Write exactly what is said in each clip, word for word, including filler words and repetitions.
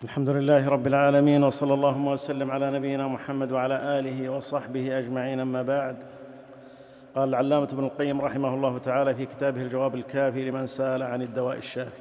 الحمد لله رب العالمين، وصلى اللهم وسلم على نبينا محمد وعلى آله وصحبه أجمعين، أما بعد. قال العلامة ابن القيم رحمه الله تعالى في كتابه الجواب الكافي لمن سأل عن الدواء الشافي: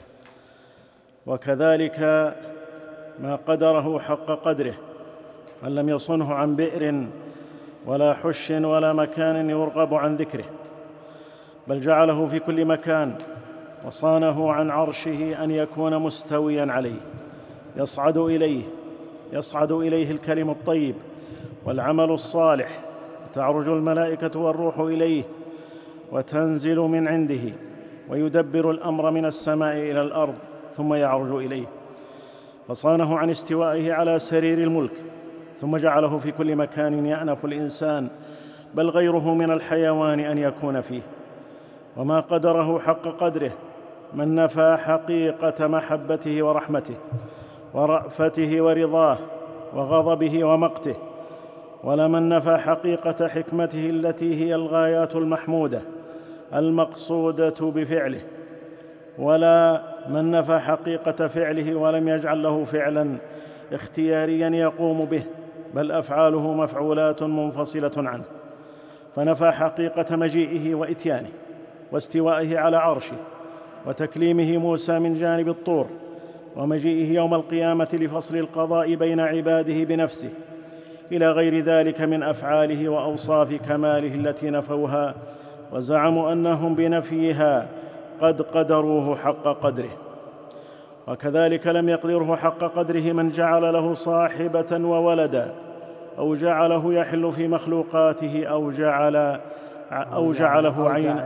وكذلك ما قدره حق قدره من لم يصنه عن بئر ولا حش ولا مكان يرغب عن ذكره، بل جعله في كل مكان، وصانه عن عرشه أن يكون مستويا عليه، يصعد إليه يصعد إليه الكلم الطيب والعمل الصالح، تعرج الملائكة والروح إليه وتنزل من عنده، ويدبر الأمر من السماء إلى الأرض ثم يعرج إليه، فصانه عن استوائه على سرير الملك، ثم جعله في كل مكان يأنف الإنسان بل غيره من الحيوان أن يكون فيه. وما قدره حق قدره من نفى حقيقة محبته ورحمته ورأفته ورضاه وغضبه ومقته، ولمن نفى حقيقة حكمته التي هي الغايات المحمودة المقصودة بفعله، ولا من نفى حقيقة فعله ولم يجعل له فعلا اختياريا يقوم به، بل أفعاله مفعولات منفصلة عنه، فنفى حقيقة مجيئه وإتيانه واستوائه على عرشه وتكليمه موسى من جانب الطور، ومجيئه يوم القيامة لفصل القضاء بين عباده بنفسه، إلى غير ذلك من أفعاله وأوصاف كماله التي نفوها وزعموا أنهم بنفيها قد قدروه حق قدره. وكذلك لم يقدره حق قدره من جعل له صاحبة وولدا، أو جعله يحل في مخلوقاته، أو جعل أو جعله عين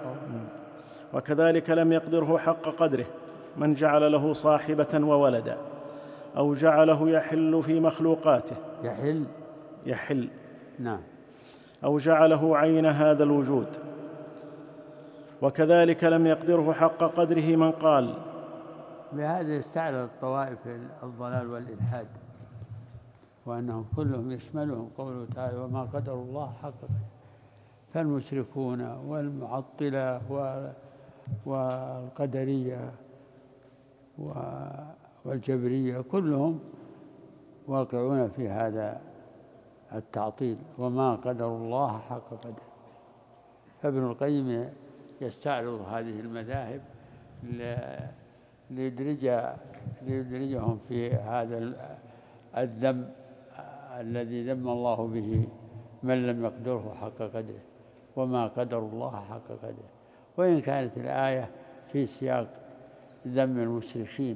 وكذلك لم يقدره حق قدره من جعل له صاحبة وولدا، أو جعله يحل في مخلوقاته يحل يحل نعم أو جعله عين هذا الوجود. وكذلك لم يقدره حق قدره من قال بهذا استعرض الطوائف الضلال والإلحاد، وأنهم كلهم يشملهم قوله تعالى: وما قدر الله حق قدره. فالمشركون والمعطلة والقدرية والجبرية كلهم واقعون في هذا التعطيل، وما قدر الله حق قدره. فابن القيم يستعرض هذه المذاهب ليدرجهم في هذا الذم الذي ذم الله به من لم يقدره حق قدره، وما قدر الله حق قدره، وإن كانت الآية في سياق ذم المشركين.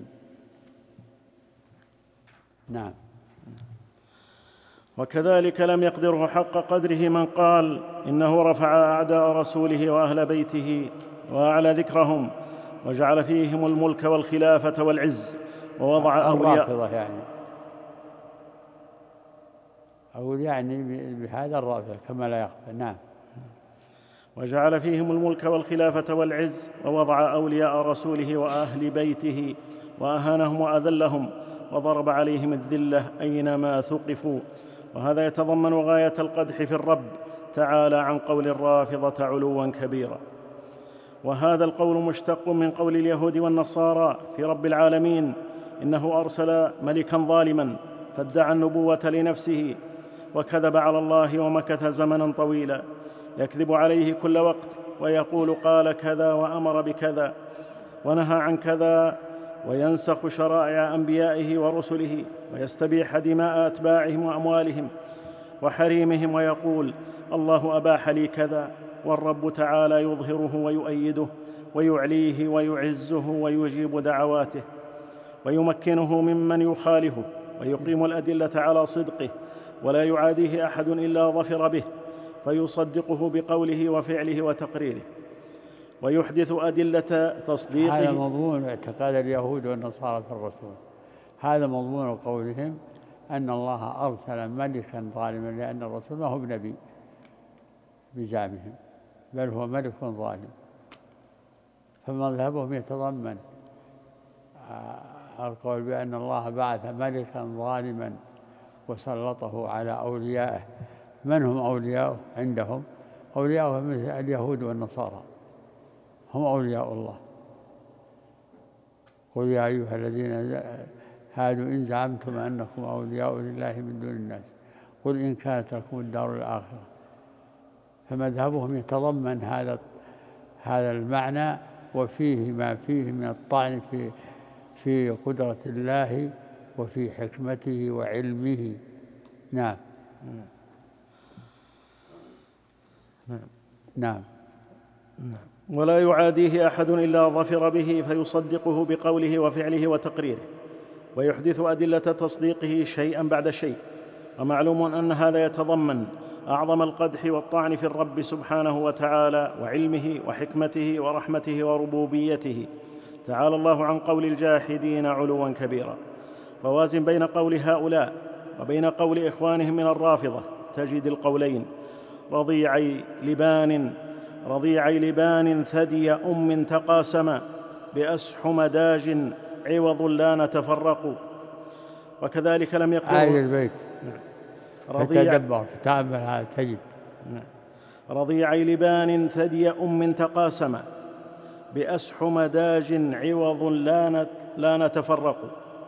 نعم. وكذلك لم يقدره حق قدره من قال إنه رفع أعداء رسوله وأهل بيته وأعلى ذكرهم، وجعل فيهم الملك والخلافة والعز، ووضع أولياء يعني أو يعني بهذا الرافع كما لا يخفى. نعم. وجعل فيهم الملك والخلافة والعز، ووضع أولياء رسوله وأهل بيته وأهانهم وأذلهم، وضرب عليهم الذلة أينما ثقفوا. وهذا يتضمن غاية القدح في الرب تعالى عن قول الرافضة علوا كبيرا. وهذا القول مشتق من قول اليهود والنصارى في رب العالمين: إنه أرسل ملكا ظالما فادعى النبوة لنفسه وكذب على الله ومكث زمنا طويلا، يكذب عليه كل وقت ويقول قال كذا وأمر بكذا ونهى عن كذا، وينسخ شرائع أنبيائه ورسله، ويستبيح دماء أتباعهم وأموالهم وحريمهم، ويقول الله أباح لي كذا، والرب تعالى يظهره ويؤيده ويعليه ويعزه ويجيب دعواته ويمكنه ممن يخالفه، ويقيم الأدلة على صدقه، ولا يعاديه أحد إلا ظفر به فيصدقه بقوله وفعله وتقريره، ويحدث أدلة تصديقه. هذا مضمون اعتقاد اليهود والنصارى في الرسول، هذا مضمون قولهم أن الله أرسل ملكا ظالما، لأن الرسول ما هو بنبي بزعمهم، بل هو ملك ظالم. فمذهبهم يتضمن القول بأن الله بعث ملكا ظالما وسلطه على أوليائه. من هم أولياؤه عندهم؟ أولياؤه مثل اليهود والنصارى، هم أولياء الله. قل يا أيها الذين هادوا إن زعمتم أنكم أولياء لله من دون الناس قل إن كانت لكم الدار الآخرة. فمذهبهم يتضمن هذا هذا المعنى، وفيه ما فيه من الطعن في في قدرة الله وفي حكمته وعلمه. نعم. نعم. نعم. ولا يعاديه أحد إلا ظفر به فيصدقه بقوله وفعله وتقريره، ويحدث أدلة تصديقه شيئا بعد شيء. ومعلوم أن هذا يتضمن أعظم القدح والطعن في الرب سبحانه وتعالى وعلمه وحكمته ورحمته وربوبيته. تعالى الله عن قول الجاحدين علوا كبيرا. فوازن بين قول هؤلاء وبين قول إخوانهم من الرافضة تجد القولين رضيعي لبان رضيعي لبان ثدي أم تقاسما بأسحم داج عوض لا نتفرق. وكذلك لم يقل آية البيت رضيع تتدبر تتأمل هذا تجد رضيعي لبان ثدي أم تقاسما بأسحم داج عوض لا نتفرق.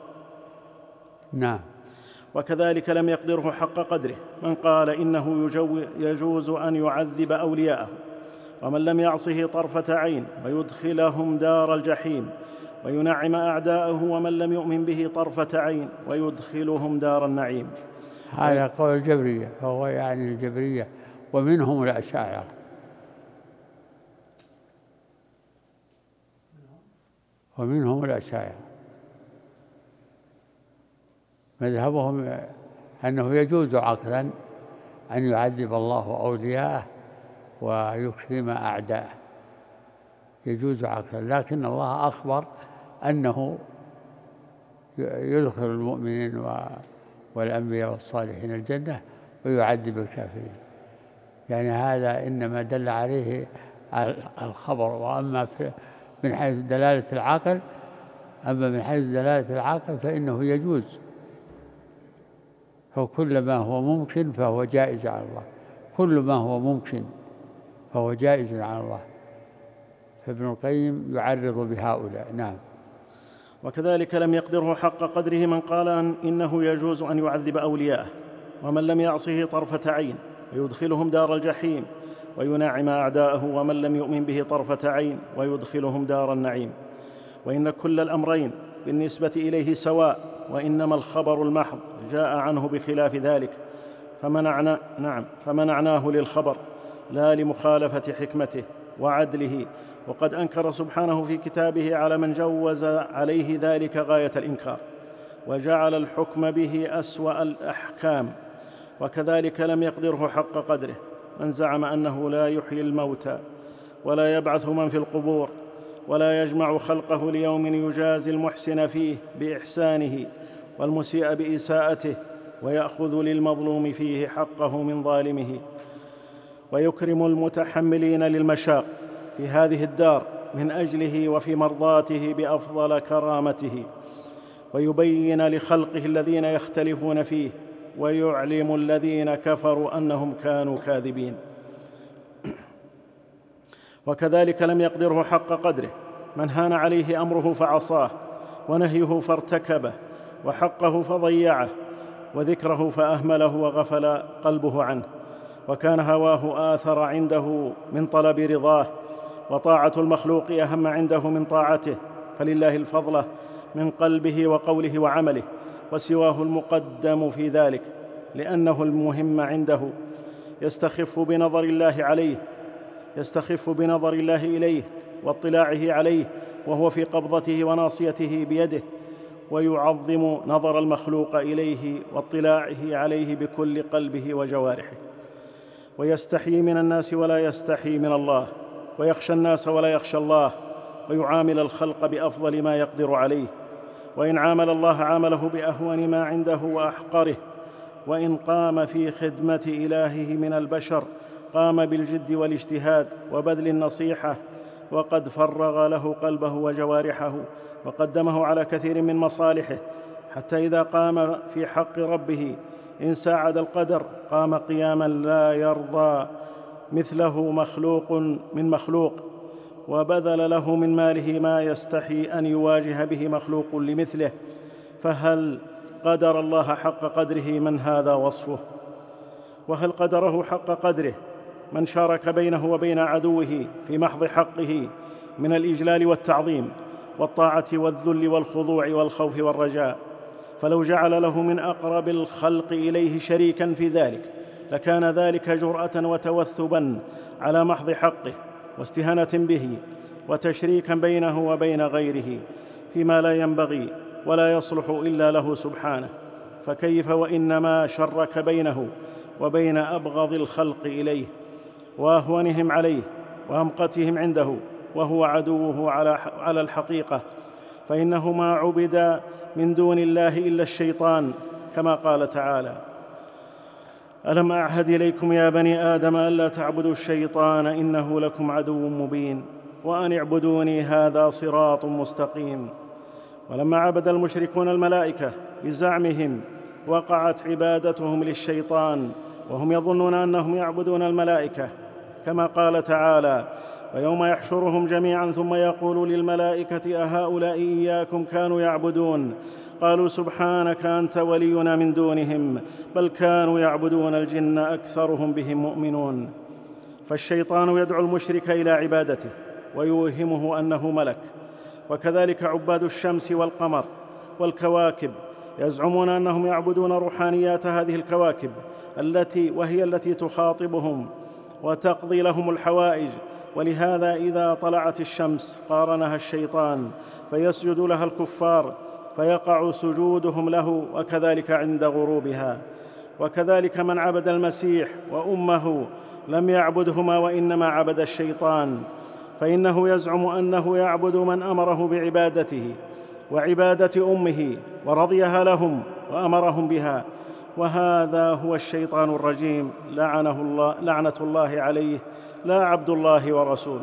نعم. وكذلك لم يقدره حق قدره من قال إنه يجوز أن يعذب أولياءه ومن لم يعصه طرفة عين ويدخلهم دار الجحيم، وينعم أعداءه ومن لم يؤمن به طرفة عين ويدخلهم دار النعيم. هذا قول الجبرية، فهو يعني الجبرية ومنهم الأشاعرة. ومنهم الأشاعرة مذهبهم أنه يجوز عقلا أن يعذب الله أولياءه ويكرم أعداءه، يجوز عقلا، لكن الله أخبر أنه يدخل المؤمنين والأنبياء والصالحين الجنة ويعذب الكافرين. يعني هذا إنما دل عليه الخبر. وأما من حيث دلالة العقل أما من حيث دلالة العقل فإنه يجوز، فكل ما هو ممكن فهو جائز على الله، كل ما هو ممكن فهو جائز على الله. فابن القيم يعرض بهؤلاء. نعم. وكذلك لم يقدره حق قدره من قال إنه يجوز أن يعذب أولياءه ومن لم يعصه طرفة عين ويدخلهم دار الجحيم، وينعم أعداءه ومن لم يؤمن به طرفة عين ويدخلهم دار النعيم. وإن كل الأمرين بالنسبة إليه سواء، وإنما الخبر المحض جاء عنه بخلاف ذلك، فمنعنا نعم فمنعناه للخبر لا لمخالفة حكمته وعدله. وقد أنكر سبحانه في كتابه على من جوز عليه ذلك غاية الإنكار وجعل الحكم به أسوأ الأحكام. وكذلك لم يقدره حق قدره من زعم أنه لا يحيي الموتى ولا يبعث من في القبور ولا يجمع خلقه ليوم يجازي المحسن فيه بإحسانه والمسيء بإساءته، ويأخذ للمظلوم فيه حقه من ظالمه، ويكرم المتحملين للمشاق في هذه الدار من أجله وفي مرضاته بأفضل كرامته، ويبين لخلقه الذين يختلفون فيه، ويعلم الذين كفروا أنهم كانوا كاذبين. وكذلك لم يقدره حق قدره من هان عليه أمره فعصاه ونهيه فارتكبه وحقه فضيعه وذكره فأهمله وغفل قلبه عنه، وكان هواه آثر عنده من طلب رضاه، وطاعة المخلوق أهم عنده من طاعته، فلله الفضل من قلبه وقوله وعمله، وسواه المقدم في ذلك لأنه المهم عنده. يستخف بنظر الله عليه يستخف بنظر الله إليه واطلاعه عليه وهو في قبضته وناصيته بيده، ويعظم نظر المخلوق إليه واطلاعه عليه بكل قلبه وجوارحه، ويستحيي من الناس ولا يستحيي من الله، ويخشى الناس ولا يخشى الله، ويعامل الخلق بأفضل ما يقدر عليه، وإن عامل الله عامله بأهون ما عنده وأحقره، وإن قام في خدمة إلهه من البشر قام بالجد والاجتهاد وبذل النصيحة، وقد فرغ له قلبه وجوارحه وقدمه على كثير من مصالحه، حتى إذا قام في حق ربه إن ساعد القدر قام قياما لا يرضى مثله مخلوق من مخلوق، وبذل له من ماله ما يستحي أن يواجه به مخلوق لمثله، فهل قدر الله حق قدره من هذا وصفه؟ وهل قدره حق قدره من شارك بينه وبين عدوه في محض حقه من الإجلال والتعظيم والطاعة والذل والخضوع والخوف والرجاء؟ فلو جعل له من أقرب الخلق إليه شريكا في ذلك لكان ذلك جرأة وتوثبا على محض حقه واستهانة به وتشريكا بينه وبين غيره فيما لا ينبغي ولا يصلح إلا له سبحانه. فكيف وإنما شرك بينه وبين أبغض الخلق إليه وأهونهم عليه وأمقتهم عنده وهو عدوه على الحقيقة، فإنه ما عبد من دون الله إلا الشيطان، كما قال تعالى: ألم أعهد إليكم يا بني آدم ألا تعبدوا الشيطان إنه لكم عدو مبين وأن اعبدوني هذا صراط مستقيم. ولما عبد المشركون الملائكة بزعمهم وقعت عبادتهم للشيطان وهم يظنون أنهم يعبدون الملائكة، كما قال تعالى: ويوم يحشرهم جميعا ثم يقول للملائكة أهؤلاء إياكم كانوا يعبدون قالوا سبحانك أنت ولينا من دونهم بل كانوا يعبدون الجن أكثرهم بهم مؤمنون. فالشيطان يدعو المشرك إلى عبادته ويوهمه أنه ملك. وكذلك عباد الشمس والقمر والكواكب يزعمون أنهم يعبدون روحانيات هذه الكواكب التي وهي التي تخاطبهم وتقضي لهم الحوائج، ولهذا إذا طلعت الشمس قارنها الشيطان فيسجد لها الكفار فيقع سجودهم له، وكذلك عند غروبها. وكذلك من عبد المسيح وأمه لم يعبدهما وإنما عبد الشيطان، فإنه يزعم أنه يعبد من أمره بعبادته وعبادة أمه ورضيها لهم وأمرهم بها، وهذا هو الشيطان الرجيم لعنه الله لعنة الله عليه لا عبد الله ورسوله.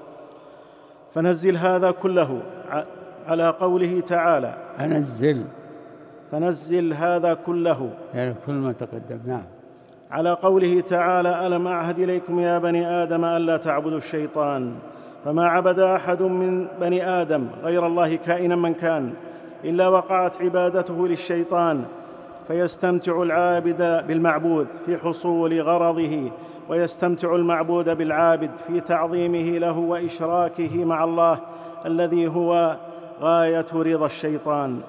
فنزل هذا كله على قوله تعالى أنزل فنزل هذا كله يعني كل ما تقدم. نعم. على قوله تعالى: ألم أعهد إليكم يا بني آدم ألا تعبدوا الشيطان. فما عبد أحد من بني آدم غير الله كائنا من كان إلا وقعت عبادته للشيطان، فيستمتع العابد بالمعبود في حصول غرضه ويستمتع المعبود بالعابد في تعظيمه له وإشراكه مع الله الذي هو غاية رضا الشيطان.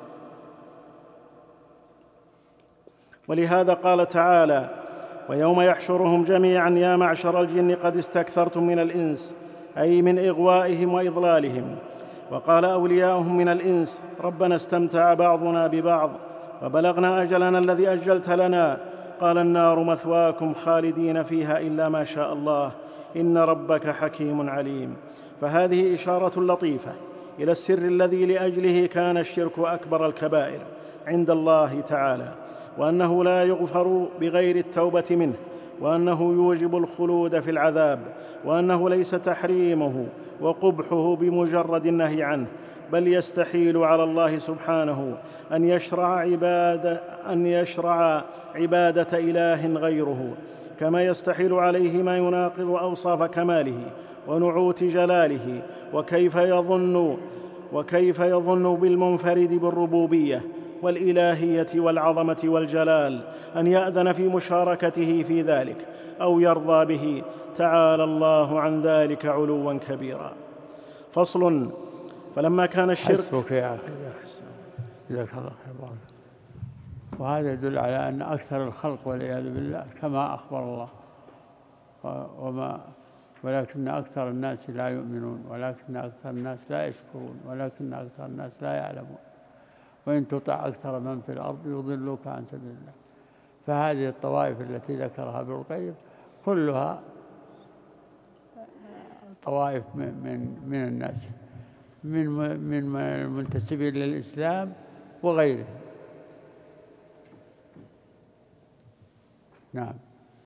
ولهذا قال تعالى: ويوم يحشرهم جميعا يا معشر الجن قد استكثرتم من الإنس، أي من إغوائهم وإضلالهم. وقال أولياؤهم من الإنس: ربنا استمتع بعضنا ببعض وبلغنا أجلنا الذي أجلت لنا، قال النار مثواكم خالدين فيها إلا ما شاء الله إن ربك حكيم عليم. فهذه إشارة لطيفة إلى السر الذي لأجله كان الشرك أكبر الكبائر عند الله تعالى، وأنه لا يغفر بغير التوبة منه، وأنه يوجب الخلود في العذاب، وأنه ليس تحريمه وقبحه بمجرد النهي عنه، بل يستحيل على الله سبحانه أن يشرع عبادة, أن يشرع عبادة إله غيره، كما يستحيل عليه ما يناقض أوصاف كماله ونعوت جلاله. وكيف يظن وكيف يظن بالمنفرد بالربوبية والإلهية والعظمة والجلال أن يأذن في مشاركته في ذلك أو يرضى به؟ تعالى الله عن ذلك علوا كبيرا. فصل. فلما كان الشرك حسبك يا أخي جزاك الله خير. وهذا يدل على أن أكثر الخلق والعياذ بالله كما أخبر الله، وما ولكن أكثر الناس لا يؤمنون، ولكن أكثر الناس لا يشكرون، ولكن أكثر الناس لا يعلمون، وإن تطع أكثر من في الأرض يضلوك عن سبيل الله. فهذه الطوائف التي ذكرها ابن القيم كلها طوائف من من الناس، من من المنتسبين للإسلام وغيره. نعم.